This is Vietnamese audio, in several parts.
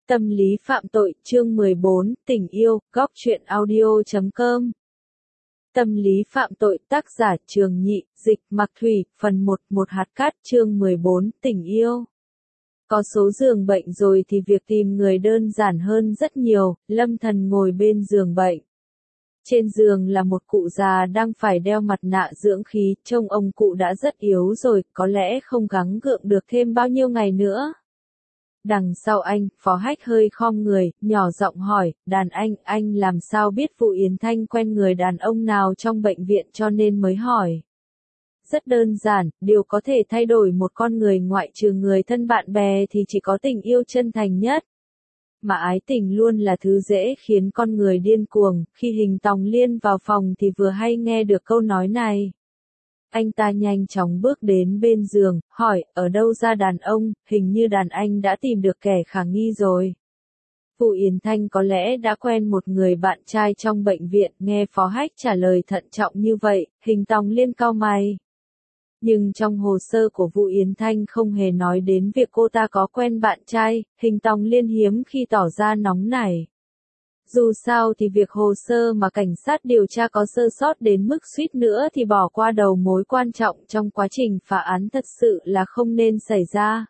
Tâm lý phạm tội, chương 14, tình yêu, góc truyện audio.com. Tâm lý phạm tội, tác giả Trường Nhị, dịch Mạc Thủy, phần 1, một hạt cát, chương 14, tình yêu. Có số giường bệnh rồi thì việc tìm người đơn giản hơn rất nhiều. Lâm Thần ngồi bên giường bệnh. Trên giường là một cụ già đang phải đeo mặt nạ dưỡng khí, trông ông cụ đã rất yếu rồi, có lẽ không gắng gượng được thêm bao nhiêu ngày nữa. Đằng sau anh, Phó Hách hơi khom người, nhỏ giọng hỏi, đàn anh làm sao biết vụ Yến Thanh quen người đàn ông nào trong bệnh viện cho nên mới hỏi. Rất đơn giản, điều có thể thay đổi một con người ngoại trừ người thân bạn bè thì chỉ có tình yêu chân thành nhất. Mà ái tình luôn là thứ dễ khiến con người điên cuồng, khi Hình Tòng Liên vào phòng thì vừa hay nghe được câu nói này. Anh ta nhanh chóng bước đến bên giường, hỏi, ở đâu ra đàn ông, hình như đàn anh đã tìm được kẻ khả nghi rồi. Vụ Yến Thanh có lẽ đã quen một người bạn trai trong bệnh viện, nghe Phó Hách trả lời thận trọng như vậy, Hình Tòng Liên cau mày. Nhưng trong hồ sơ của vụ Yến Thanh không hề nói đến việc cô ta có quen bạn trai, Hình Tòng Liên hiếm khi tỏ ra nóng nảy. Dù sao thì việc hồ sơ mà cảnh sát điều tra có sơ sót đến mức suýt nữa thì bỏ qua đầu mối quan trọng trong quá trình phá án thật sự là không nên xảy ra.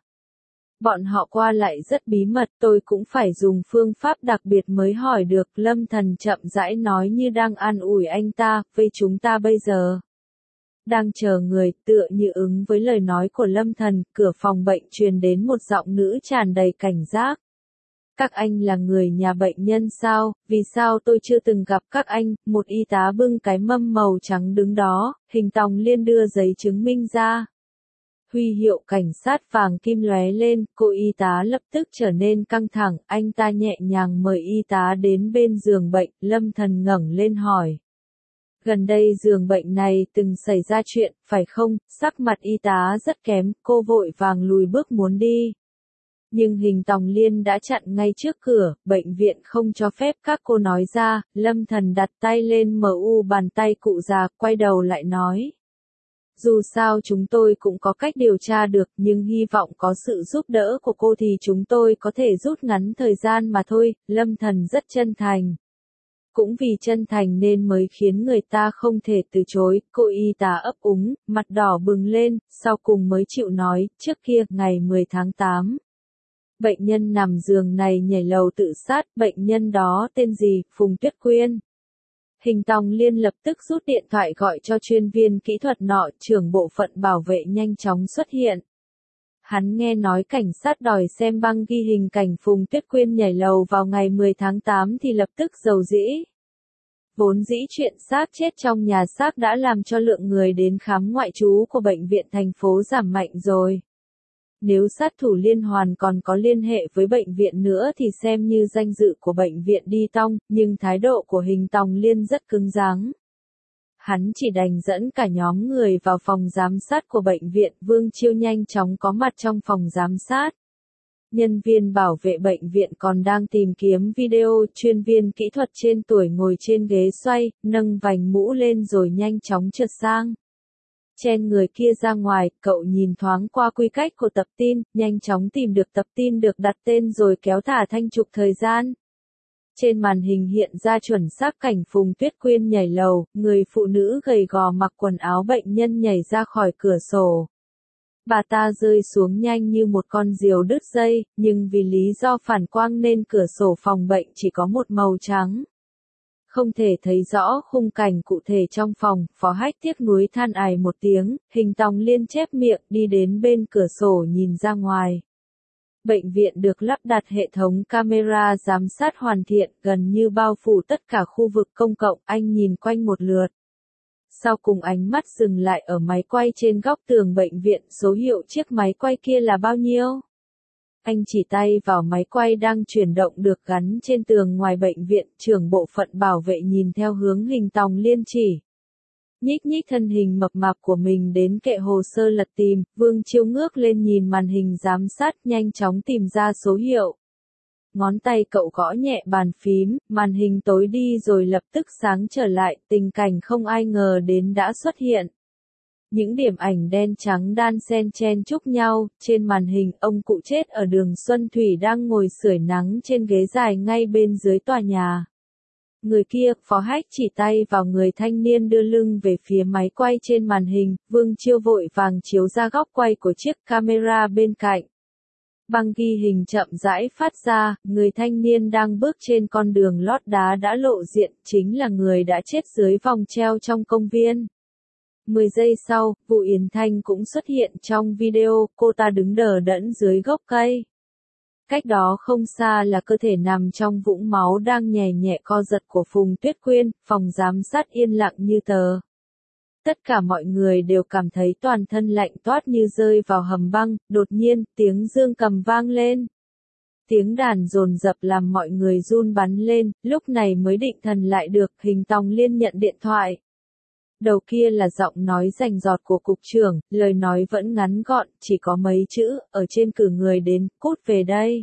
Bọn họ qua lại rất bí mật, tôi cũng phải dùng phương pháp đặc biệt mới hỏi được, Lâm Thần chậm rãi nói như đang an ủi anh ta, với chúng ta bây giờ đang chờ người, tựa như ứng với lời nói của Lâm Thần, cửa phòng bệnh truyền đến một giọng nữ tràn đầy cảnh giác. Các anh là người nhà bệnh nhân sao, vì sao tôi chưa từng gặp các anh, một y tá bưng cái mâm màu trắng đứng đó, Hình Tòng Liên đưa giấy chứng minh ra. Huy hiệu cảnh sát vàng kim lóe lên, cô y tá lập tức trở nên căng thẳng, anh ta nhẹ nhàng mời y tá đến bên giường bệnh, Lâm Thần ngẩng lên hỏi. Gần đây giường bệnh này từng xảy ra chuyện, phải không? Sắc mặt y tá rất kém, cô vội vàng lùi bước muốn đi. Nhưng Hình Tòng Liên đã chặn ngay trước cửa, bệnh viện không cho phép các cô nói ra, Lâm Thần đặt tay lên bàn tay cụ già, quay đầu lại nói. Dù sao chúng tôi cũng có cách điều tra được, nhưng hy vọng có sự giúp đỡ của cô thì chúng tôi có thể rút ngắn thời gian mà thôi, Lâm Thần rất chân thành. Cũng vì chân thành nên mới khiến người ta không thể từ chối, cô y tá ấp úng, mặt đỏ bừng lên, sau cùng mới chịu nói, trước kia, ngày 10 tháng 8. Bệnh nhân nằm giường này nhảy lầu tự sát, bệnh nhân đó tên gì, Phùng Tuyết Quyên. Hình Tòng Liên lập tức rút điện thoại gọi cho chuyên viên kỹ thuật nọ, trưởng bộ phận bảo vệ nhanh chóng xuất hiện. Hắn nghe nói cảnh sát đòi xem băng ghi hình cảnh Phùng Tuyết Quyên nhảy lầu vào ngày 10 tháng 8 thì lập tức rầu rĩ. Vốn dĩ chuyện xác chết trong nhà xác đã làm cho lượng người đến khám ngoại trú của bệnh viện thành phố giảm mạnh rồi. Nếu sát thủ liên hoàn còn có liên hệ với bệnh viện nữa thì xem như danh dự của bệnh viện đi tong, nhưng thái độ của Hình Tòng Liên rất cứng rắn. Hắn chỉ đành dẫn cả nhóm người vào phòng giám sát của bệnh viện, Vương Chiêu nhanh chóng có mặt trong phòng giám sát. Nhân viên bảo vệ bệnh viện còn đang tìm kiếm video, chuyên viên kỹ thuật trên tuổi ngồi trên ghế xoay, nâng vành mũ lên rồi nhanh chóng trượt sang. Chen người kia ra ngoài, cậu nhìn thoáng qua quy cách của tập tin, nhanh chóng tìm được tập tin được đặt tên rồi kéo thả thanh trục thời gian. Trên màn hình hiện ra chuẩn xác cảnh Phùng Tuyết Quyên nhảy lầu, người phụ nữ gầy gò mặc quần áo bệnh nhân nhảy ra khỏi cửa sổ. Bà ta rơi xuống nhanh như một con diều đứt dây, nhưng vì lý do phản quang nên cửa sổ phòng bệnh chỉ có một màu trắng. Không thể thấy rõ khung cảnh cụ thể trong phòng, Phó Hách tiếc nuối than ải một tiếng, Hình Tòng Liên chép miệng đi đến bên cửa sổ nhìn ra ngoài. Bệnh viện được lắp đặt hệ thống camera giám sát hoàn thiện, gần như bao phủ tất cả khu vực công cộng, anh nhìn quanh một lượt. Sau cùng ánh mắt dừng lại ở máy quay trên góc tường bệnh viện, số hiệu chiếc máy quay kia là bao nhiêu? Anh chỉ tay vào máy quay đang chuyển động được gắn trên tường ngoài bệnh viện, trưởng bộ phận bảo vệ nhìn theo hướng Hình Tòng Liên chỉ. Nhích nhích thân hình mập mạp của mình đến kệ hồ sơ lật tìm, Vương Chiêu ngước lên nhìn màn hình giám sát, nhanh chóng tìm ra số hiệu. Ngón tay cậu gõ nhẹ bàn phím, màn hình tối đi rồi lập tức sáng trở lại, tình cảnh không ai ngờ đến đã xuất hiện. những điểm ảnh đen trắng đan xen chen chúc nhau, trên màn hình ông cụ chết ở đường Xuân Thủy đang ngồi sưởi nắng trên ghế dài ngay bên dưới tòa nhà. Người kia, Phó Hách chỉ tay vào người thanh niên đưa lưng về phía máy quay trên màn hình, Vương Chiêu vội vàng chiếu ra góc quay của chiếc camera bên cạnh. Băng ghi hình chậm rãi phát ra, người thanh niên đang bước trên con đường lót đá đã lộ diện, chính là người đã chết dưới vòng treo trong công viên. 10 giây sau, Vũ Yến Thanh cũng xuất hiện trong video, cô ta đứng đờ đẫn dưới gốc cây. Cách đó không xa là cơ thể nằm trong vũng máu đang nhè nhẹ co giật của Phùng Tuyết Quyên, phòng giám sát yên lặng như tờ. Tất cả mọi người đều cảm thấy toàn thân lạnh toát như rơi vào hầm băng, đột nhiên, tiếng dương cầm vang lên. Tiếng đàn dồn dập làm mọi người run bắn lên, lúc này mới định thần lại được, Hình Tòng Liên nhận điện thoại. Đầu kia là giọng nói rành rọt của cục trưởng, lời nói vẫn ngắn gọn, chỉ có mấy chữ, ở trên cử người đến, cút về đây.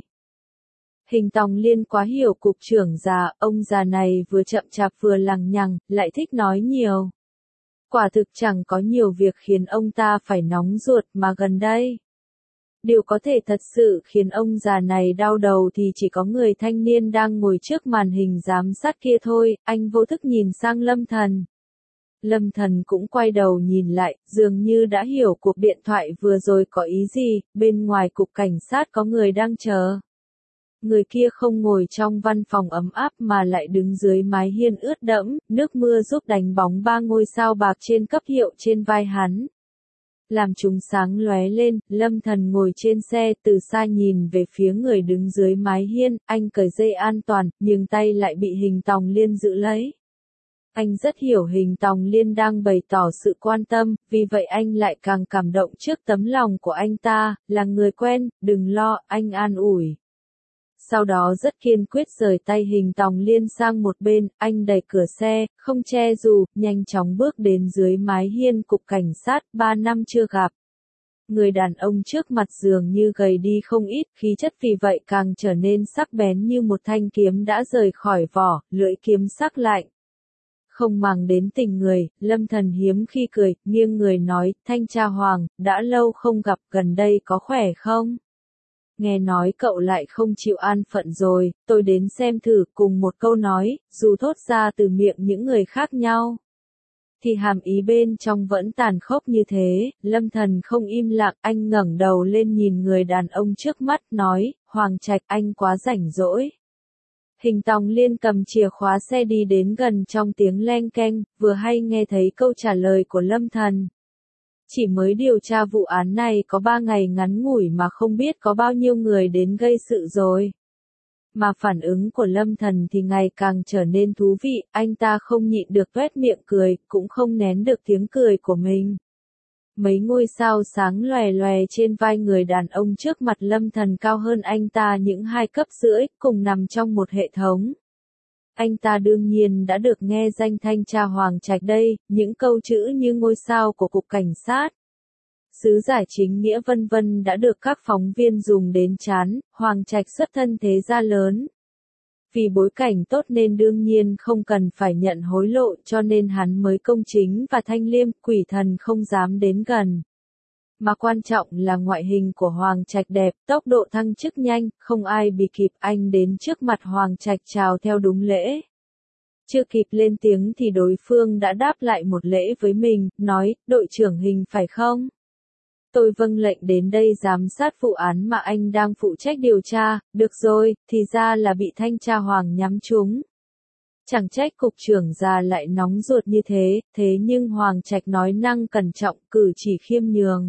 Hình Tòng Liên quá hiểu cục trưởng già, ông già này vừa chậm chạp vừa lằng nhằng, lại thích nói nhiều. Quả thực chẳng có nhiều việc khiến ông ta phải nóng ruột mà gần đây. Điều có thể thật sự khiến ông già này đau đầu thì chỉ có người thanh niên đang ngồi trước màn hình giám sát kia thôi, anh vô thức nhìn sang Lâm Thần. Lâm Thần cũng quay đầu nhìn lại, dường như đã hiểu cuộc điện thoại vừa rồi có ý gì, bên ngoài cục cảnh sát có người đang chờ. Người kia không ngồi trong văn phòng ấm áp mà lại đứng dưới mái hiên ướt đẫm, nước mưa giúp đánh bóng 3 ngôi sao bạc trên cấp hiệu trên vai hắn. Làm chúng sáng lóe lên, Lâm Thần ngồi trên xe từ xa nhìn về phía người đứng dưới mái hiên, anh cởi dây an toàn, nhưng tay lại bị Hình Tòng Liên giữ lấy. Anh rất hiểu Hình Tòng Liên đang bày tỏ sự quan tâm, vì vậy anh lại càng cảm động trước tấm lòng của anh ta, là người quen, đừng lo, anh an ủi. Sau đó rất kiên quyết rời tay Hình Tòng Liên sang một bên, anh đẩy cửa xe, không che dù, nhanh chóng bước đến dưới mái hiên cục cảnh sát, 3 năm chưa gặp. Người đàn ông trước mặt dường như gầy đi không ít, khí chất vì vậy càng trở nên sắc bén như một thanh kiếm đã rời khỏi vỏ, lưỡi kiếm sắc lạnh. Không màng đến tình người, Lâm Thần hiếm khi cười, nghiêng người nói, Thanh tra Hoàng, đã lâu không gặp, gần đây có khỏe không? Nghe nói cậu lại không chịu an phận rồi, tôi đến xem thử, cùng một câu nói, dù thốt ra từ miệng những người khác nhau. Thì hàm ý bên trong vẫn tàn khốc như thế, Lâm Thần không im lặng, anh ngẩng đầu lên nhìn người đàn ông trước mắt, nói, Hoàng Trạch, anh quá rảnh rỗi. Hình Tòng Liên cầm chìa khóa xe đi đến gần trong tiếng leng keng, vừa hay nghe thấy câu trả lời của Lâm Thần. Chỉ mới điều tra vụ án này có 3 ngày ngắn ngủi mà không biết có bao nhiêu người đến gây sự rồi. Mà phản ứng của Lâm Thần thì ngày càng trở nên thú vị, anh ta không nhịn được tuét miệng cười, cũng không nén được tiếng cười của mình. Mấy ngôi sao sáng lòe lòe trên vai người đàn ông trước mặt Lâm Thần cao hơn anh ta những 2 cấp rưỡi, cùng nằm trong một hệ thống. Anh ta đương nhiên đã được nghe danh Thanh tra Hoàng Trạch đây, những câu chữ như ngôi sao của cục cảnh sát. Sứ giả chính nghĩa vân vân đã được các phóng viên dùng đến chán, Hoàng Trạch xuất thân thế gia lớn. Vì bối cảnh tốt nên đương nhiên không cần phải nhận hối lộ cho nên hắn mới công chính và thanh liêm, quỷ thần không dám đến gần. Mà quan trọng là ngoại hình của Hoàng Trạch đẹp, tốc độ thăng chức nhanh, không ai bị kịp, anh đến trước mặt Hoàng Trạch chào theo đúng lễ. Chưa kịp lên tiếng thì đối phương đã đáp lại một lễ với mình, nói, đội trưởng Hình phải không? Tôi vâng lệnh đến đây giám sát vụ án mà anh đang phụ trách điều tra, được rồi, thì ra là bị Thanh tra Hoàng nhắm trúng. Chẳng trách cục trưởng già lại nóng ruột như thế nhưng Hoàng Trạch nói năng cẩn trọng, cử chỉ khiêm nhường.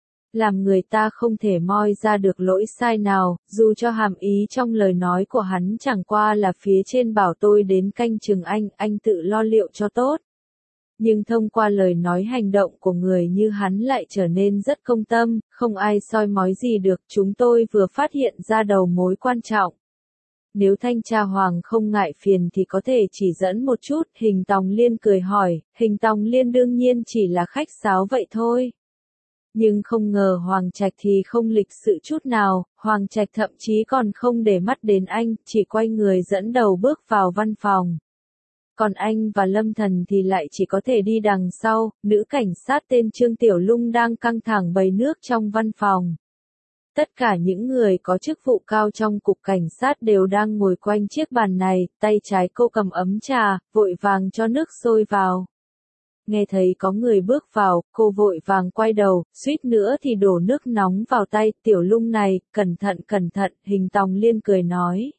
Làm người ta không thể moi ra được lỗi sai nào, dù cho hàm ý trong lời nói của hắn chẳng qua là phía trên bảo tôi đến canh chừng anh tự lo liệu cho tốt. Nhưng thông qua lời nói hành động của người như hắn lại trở nên rất công tâm, không ai soi mói gì được, chúng tôi vừa phát hiện ra đầu mối quan trọng. Nếu Thanh tra Hoàng không ngại phiền thì có thể chỉ dẫn một chút, Hình Tòng Liên cười hỏi, Hình Tòng Liên đương nhiên chỉ là khách sáo vậy thôi. Nhưng không ngờ Hoàng Trạch thì không lịch sự chút nào, Hoàng Trạch thậm chí còn không để mắt đến anh, chỉ quay người dẫn đầu bước vào văn phòng. Còn anh và Lâm Thần thì lại chỉ có thể đi đằng sau, nữ cảnh sát tên Trương Tiểu Lung đang căng thẳng bày nước trong văn phòng. Tất cả những người có chức vụ cao trong cục cảnh sát đều đang ngồi quanh chiếc bàn này, tay trái cô cầm ấm trà, vội vàng cho nước sôi vào. Nghe thấy có người bước vào, cô vội vàng quay đầu, suýt nữa thì đổ nước nóng vào tay. Tiểu Lung này, cẩn thận, Hình Tòng Liên cười nói.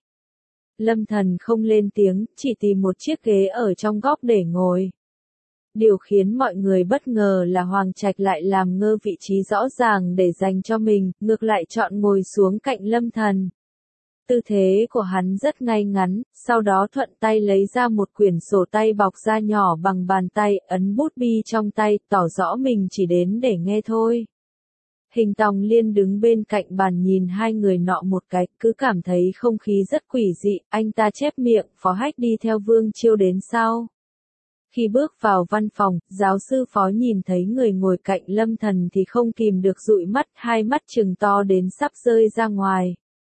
Lâm Thần không lên tiếng, chỉ tìm một chiếc ghế ở trong góc để ngồi. Điều khiến mọi người bất ngờ là Hoàng Trạch lại làm ngơ vị trí rõ ràng để dành cho mình, ngược lại chọn ngồi xuống cạnh Lâm Thần. Tư thế của hắn rất ngay ngắn, sau đó thuận tay lấy ra một quyển sổ tay bọc da nhỏ bằng bàn tay, ấn bút bi trong tay, tỏ rõ mình chỉ đến để nghe thôi. Hình Tòng Liên đứng bên cạnh bàn nhìn hai người nọ một cái, cứ cảm thấy không khí rất quỷ dị, anh ta chép miệng, Phó Hách đi theo Vương Chiêu đến sau. Khi bước vào văn phòng, giáo sư Phó nhìn thấy người ngồi cạnh Lâm Thần thì không kìm được dụi mắt, hai mắt trừng to đến sắp rơi ra ngoài.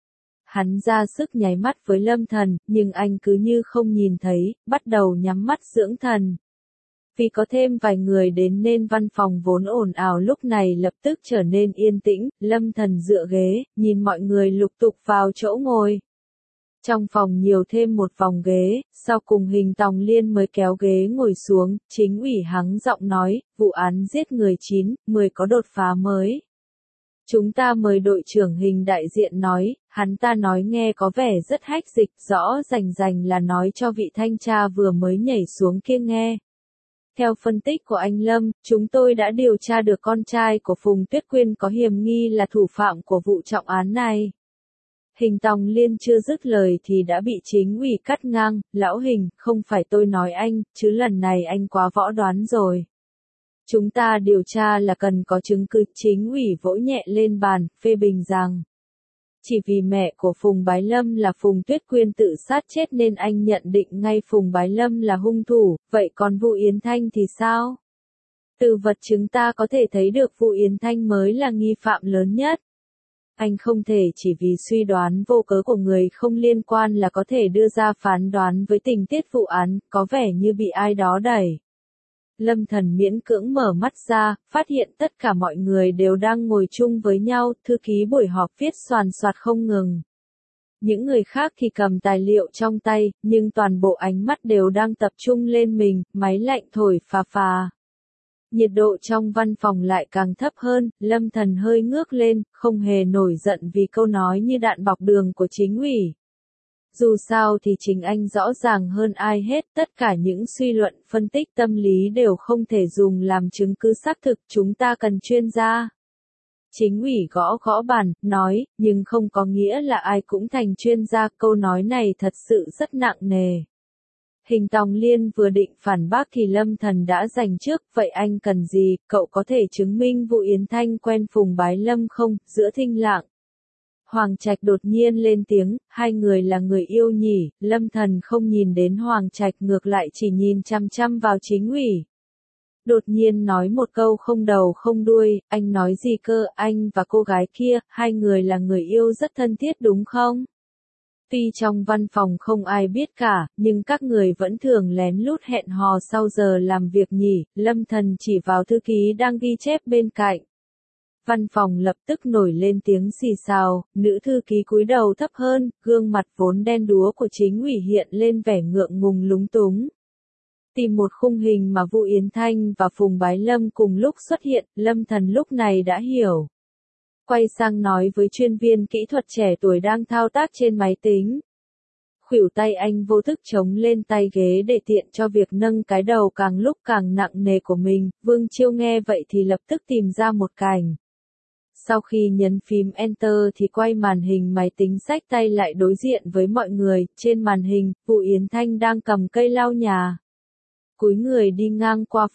Hắn ra sức nháy mắt với Lâm Thần, nhưng anh cứ như không nhìn thấy, bắt đầu nhắm mắt dưỡng thần. Vì có thêm vài người đến nên văn phòng vốn ồn ào lúc này lập tức trở nên yên tĩnh, Lâm Thần dựa ghế, nhìn mọi người lục tục vào chỗ ngồi. Trong phòng nhiều thêm một vòng ghế, sau cùng Hình Tòng Liên mới kéo ghế ngồi xuống, chính ủy hắng giọng nói, vụ án giết người 9/10 có đột phá mới. Chúng ta mời đội trưởng Hình đại diện nói, hắn ta nói nghe có vẻ rất hách dịch, rõ rành là nói cho vị thanh tra vừa mới nhảy xuống kia nghe. Theo phân tích của anh Lâm, chúng tôi đã điều tra được con trai của Phùng Tuyết Quyên có hiểm nghi là thủ phạm của vụ trọng án này. Hình Tòng Liên chưa dứt lời thì đã bị chính ủy cắt ngang, lão Hình, không phải tôi nói anh, chứ lần này anh quá võ đoán rồi. Chúng ta điều tra là cần có chứng cứ, chính ủy vỗ nhẹ lên bàn, phê bình rằng. Chỉ vì mẹ của Phùng Bái Lâm là Phùng Tuyết Quyên tự sát chết nên anh nhận định ngay Phùng Bái Lâm là hung thủ, vậy còn vụ Yến Thanh thì sao? Từ vật chứng ta có thể thấy được vụ Yến Thanh mới là nghi phạm lớn nhất. Anh không thể chỉ vì suy đoán vô cớ của người không liên quan là có thể đưa ra phán đoán với tình tiết vụ án, có vẻ như bị ai đó đẩy. Lâm Thần miễn cưỡng mở mắt ra, phát hiện tất cả mọi người đều đang ngồi chung với nhau, thư ký buổi họp viết xoàn xoạt không ngừng. Những người khác thì cầm tài liệu trong tay, nhưng toàn bộ ánh mắt đều đang tập trung lên mình, máy lạnh thổi phà phà. Nhiệt độ trong văn phòng lại càng thấp hơn, Lâm Thần hơi ngước lên, không hề nổi giận vì câu nói như đạn bọc đường của chính ủy. Dù sao thì chính anh rõ ràng hơn ai hết, tất cả những suy luận, phân tích tâm lý đều không thể dùng làm chứng cứ xác thực, chúng ta cần chuyên gia. Chính ủy gõ gõ bàn, nói, nhưng không có nghĩa là ai cũng thành chuyên gia, câu nói này thật sự rất nặng nề. Hình Tòng Liên vừa định phản bác thì Lâm Thần đã giành trước, vậy anh cần gì, cậu có thể chứng minh vụ Yến Thanh quen Phùng Bái Lâm không, giữa thinh lặng. Hoàng Trạch đột nhiên lên tiếng, hai người là người yêu nhỉ, Lâm Thần không nhìn đến Hoàng Trạch ngược lại chỉ nhìn chăm chăm vào chính ủy. Đột nhiên nói một câu không đầu không đuôi, anh nói gì cơ, anh và cô gái kia, hai người là người yêu rất thân thiết đúng không? Tuy trong văn phòng không ai biết cả, nhưng các người vẫn thường lén lút hẹn hò sau giờ làm việc nhỉ, Lâm Thần chỉ vào thư ký đang ghi chép bên cạnh. Văn phòng lập tức nổi lên tiếng xì xào, nữ thư ký cúi đầu thấp hơn, gương mặt vốn đen đúa của chính ủy hiện lên vẻ ngượng ngùng lúng túng. Tìm một khung hình mà vụ Yến Thanh và Phùng Bái Lâm cùng lúc xuất hiện, Lâm Thần lúc này đã hiểu. Quay sang nói với chuyên viên kỹ thuật trẻ tuổi đang thao tác trên máy tính. Khuỷu tay anh vô thức chống lên tay ghế để tiện cho việc nâng cái đầu càng lúc càng nặng nề của mình, Vương Chiêu nghe vậy thì lập tức tìm ra một cảnh. Sau khi nhấn phím Enter thì quay màn hình máy tính xách tay lại đối diện với mọi người, trên màn hình, vụ Yến Thanh đang cầm cây lau nhà. Cúi người đi ngang qua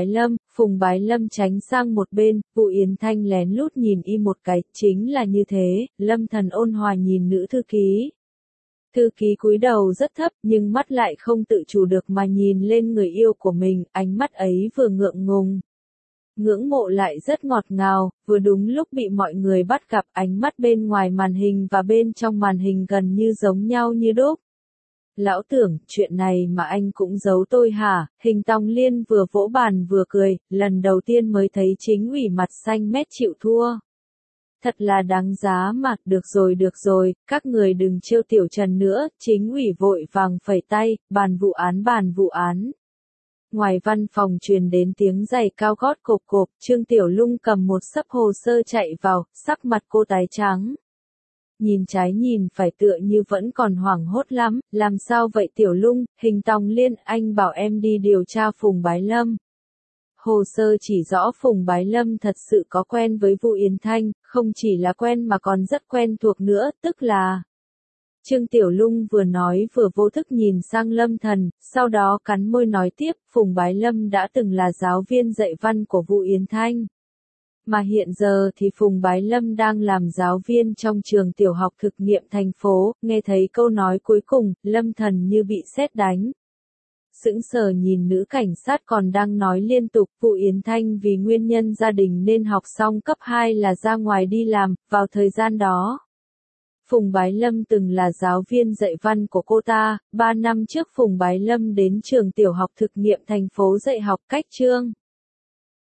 Phùng Bái Lâm tránh sang một bên, vụ Yến Thanh lén lút nhìn y một cái, chính là như thế, Lâm Thần ôn hòa nhìn nữ thư ký. Thư ký cúi đầu rất thấp nhưng mắt lại không tự chủ được mà nhìn lên người yêu của mình, ánh mắt ấy vừa ngượng ngùng. Ngưỡng mộ lại rất ngọt ngào, vừa đúng lúc bị mọi người bắt gặp ánh mắt bên ngoài màn hình và bên trong màn hình gần như giống nhau như đúc. Lão tưởng, chuyện này mà anh cũng giấu tôi hả? Hình Tòng Liên vừa vỗ bàn vừa cười, lần đầu tiên mới thấy chính ủy mặt xanh mét chịu thua. Thật là đáng giá mà, được rồi, các người đừng trêu Tiểu Trần nữa, chính ủy vội vàng phẩy tay, bàn vụ án. Ngoài văn phòng truyền đến tiếng giày cao gót cộp cộp, Trương Tiểu Lung cầm một xấp hồ sơ chạy vào, sắc mặt cô tái trắng. Nhìn trái nhìn phải tựa như vẫn còn hoảng hốt lắm, làm sao vậy Tiểu Lung? Hình Tòng Liên, anh bảo em đi điều tra Phùng Bái Lâm. Hồ sơ chỉ rõ Phùng Bái Lâm thật sự có quen với Vu Yến Thanh, không chỉ là quen mà còn rất quen thuộc nữa, tức là... Trương Tiểu Lung vừa nói vừa vô thức nhìn sang Lâm Thần, sau đó cắn môi nói tiếp, Phùng Bái Lâm đã từng là giáo viên dạy văn của Vu Yến Thanh. Mà hiện giờ thì Phùng Bái Lâm đang làm giáo viên trong trường tiểu học thực nghiệm thành phố, nghe thấy câu nói cuối cùng, Lâm Thần như bị sét đánh. Sững sờ nhìn nữ cảnh sát còn đang nói liên tục, Vu Yến Thanh vì nguyên nhân gia đình nên học xong cấp 2 là ra ngoài đi làm, vào thời gian đó. Phùng Bái Lâm từng là giáo viên dạy văn của cô ta, 3 năm trước Phùng Bái Lâm đến trường tiểu học thực nghiệm thành phố dạy học cách chương.